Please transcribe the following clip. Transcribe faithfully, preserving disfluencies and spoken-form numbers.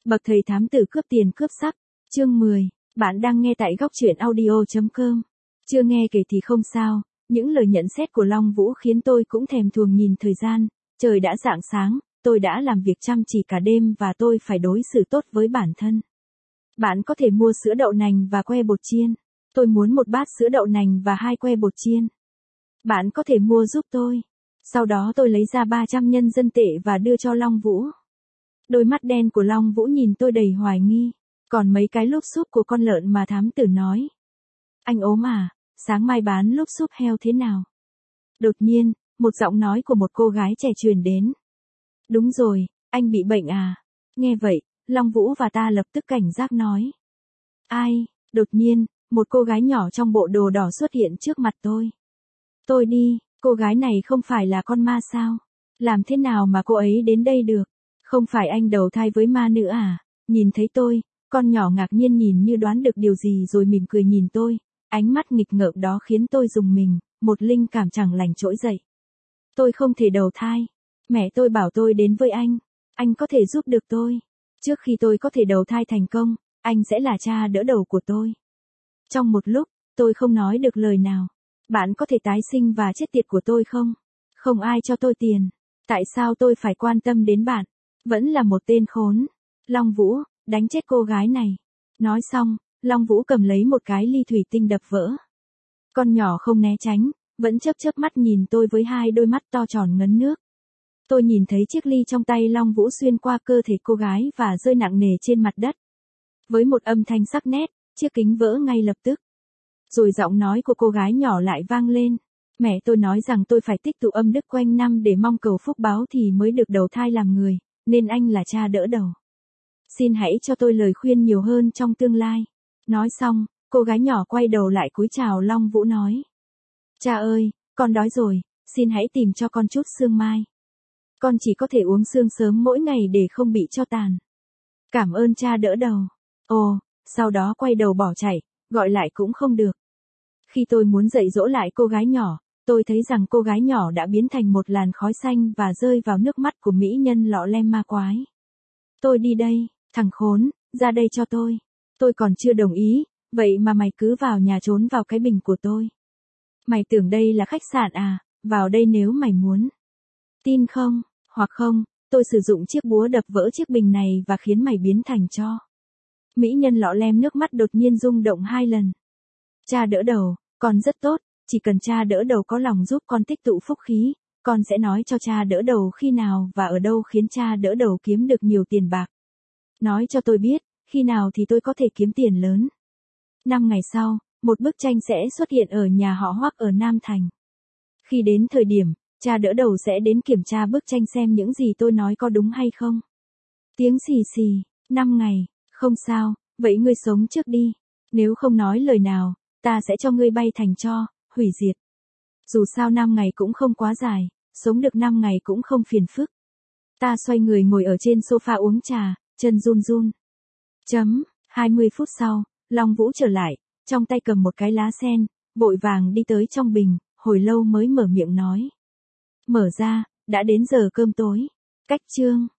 Bậc thầy thám tử cướp tiền cướp sắc, chương mười. Bạn đang nghe tại góc truyện audio chấm com. Chưa nghe kể thì không sao, những lời nhận xét của Long Vũ khiến tôi cũng thèm thuồng nhìn thời gian, trời đã rạng sáng, tôi đã làm việc chăm chỉ cả đêm và tôi phải đối xử tốt với bản thân. Bạn có thể mua sữa đậu nành và que bột chiên. Tôi muốn một bát sữa đậu nành và hai que bột chiên. Bạn có thể mua giúp tôi. Sau đó tôi lấy ra ba trăm nhân dân tệ và đưa cho Long Vũ. Đôi mắt đen của Long Vũ nhìn tôi đầy hoài nghi. Còn mấy cái lúp xúp của con lợn mà thám tử nói. Anh ốm à, sáng mai bán lúp xúp heo thế nào? Đột nhiên, một giọng nói của một cô gái trẻ truyền đến. Đúng rồi, anh bị bệnh à? Nghe vậy, Long Vũ và ta lập tức cảnh giác nói. Ai? Đột nhiên, một cô gái nhỏ trong bộ đồ đỏ xuất hiện trước mặt tôi. Tôi đi, cô gái này không phải là con ma sao? Làm thế nào mà cô ấy đến đây được? Không phải anh đầu thai với ma nữa à? Nhìn thấy tôi, con nhỏ ngạc nhiên nhìn như đoán được điều gì rồi mỉm cười nhìn tôi. Ánh mắt nghịch ngợm đó khiến tôi rùng mình, một linh cảm chẳng lành trỗi dậy. Tôi không thể đầu thai. Mẹ tôi bảo tôi đến với anh. Anh có thể giúp được tôi. Trước khi tôi có thể đầu thai thành công, anh sẽ là cha đỡ đầu của tôi. Trong một lúc, tôi không nói được lời nào. Bạn có thể tái sinh và chết tiệt của tôi không? Không ai cho tôi tiền. Tại sao tôi phải quan tâm đến bạn? Vẫn là một tên khốn. Long Vũ, đánh chết cô gái này. Nói xong, Long Vũ cầm lấy một cái ly thủy tinh đập vỡ. Con nhỏ không né tránh, vẫn chớp chớp mắt nhìn tôi với hai đôi mắt to tròn ngấn nước. Tôi nhìn thấy chiếc ly trong tay Long Vũ xuyên qua cơ thể cô gái và rơi nặng nề trên mặt đất. Với một âm thanh sắc nét, chiếc kính vỡ ngay lập tức. Rồi giọng nói của cô gái nhỏ lại vang lên. Mẹ tôi nói rằng tôi phải tích tụ âm đức quanh năm để mong cầu phúc báo thì mới được đầu thai làm người, nên anh là cha đỡ đầu. Xin hãy cho tôi lời khuyên nhiều hơn trong tương lai. Nói xong, cô gái nhỏ quay đầu lại cúi chào Long Vũ nói. Cha ơi, con đói rồi, xin hãy tìm cho con chút xương mai. Con chỉ có thể uống xương sớm mỗi ngày để không bị cho tàn. Cảm ơn cha đỡ đầu. Ồ, sau đó quay đầu bỏ chạy, gọi lại cũng không được. Khi tôi muốn dạy dỗ lại cô gái nhỏ, tôi thấy rằng cô gái nhỏ đã biến thành một làn khói xanh và rơi vào nước mắt của mỹ nhân lọ lem ma quái. Tôi đi đây, thằng khốn, ra đây cho tôi. Tôi còn chưa đồng ý, vậy mà mày cứ vào nhà trốn vào cái bình của tôi. Mày tưởng đây là khách sạn à, vào đây nếu mày muốn. Tin không, hoặc không, tôi sử dụng chiếc búa đập vỡ chiếc bình này và khiến mày biến thành tro. Mỹ nhân lọ lem nước mắt đột nhiên rung động hai lần. Cha đỡ đầu, con rất tốt, chỉ cần cha đỡ đầu có lòng giúp con tích tụ phúc khí, con sẽ nói cho cha đỡ đầu khi nào và ở đâu khiến cha đỡ đầu kiếm được nhiều tiền bạc. Nói cho tôi biết, khi nào thì tôi có thể kiếm tiền lớn. Năm ngày sau, một bức tranh sẽ xuất hiện ở nhà họ Hoắc ở Nam Thành. Khi đến thời điểm, cha đỡ đầu sẽ đến kiểm tra bức tranh xem những gì tôi nói có đúng hay không. Tiếng xì xì, năm ngày, không sao, vậy ngươi sống trước đi. Nếu không nói lời nào, ta sẽ cho ngươi bay thành tro, hủy diệt. Dù sao năm ngày cũng không quá dài, sống được năm ngày cũng không phiền phức. Ta xoay người ngồi ở trên sofa uống trà, chân run run. Chấm, hai mươi phút sau, Long Vũ trở lại, trong tay cầm một cái lá sen, vội vàng đi tới trong bình, hồi lâu mới mở miệng nói. Mở ra, đã đến giờ cơm tối. Cách chương.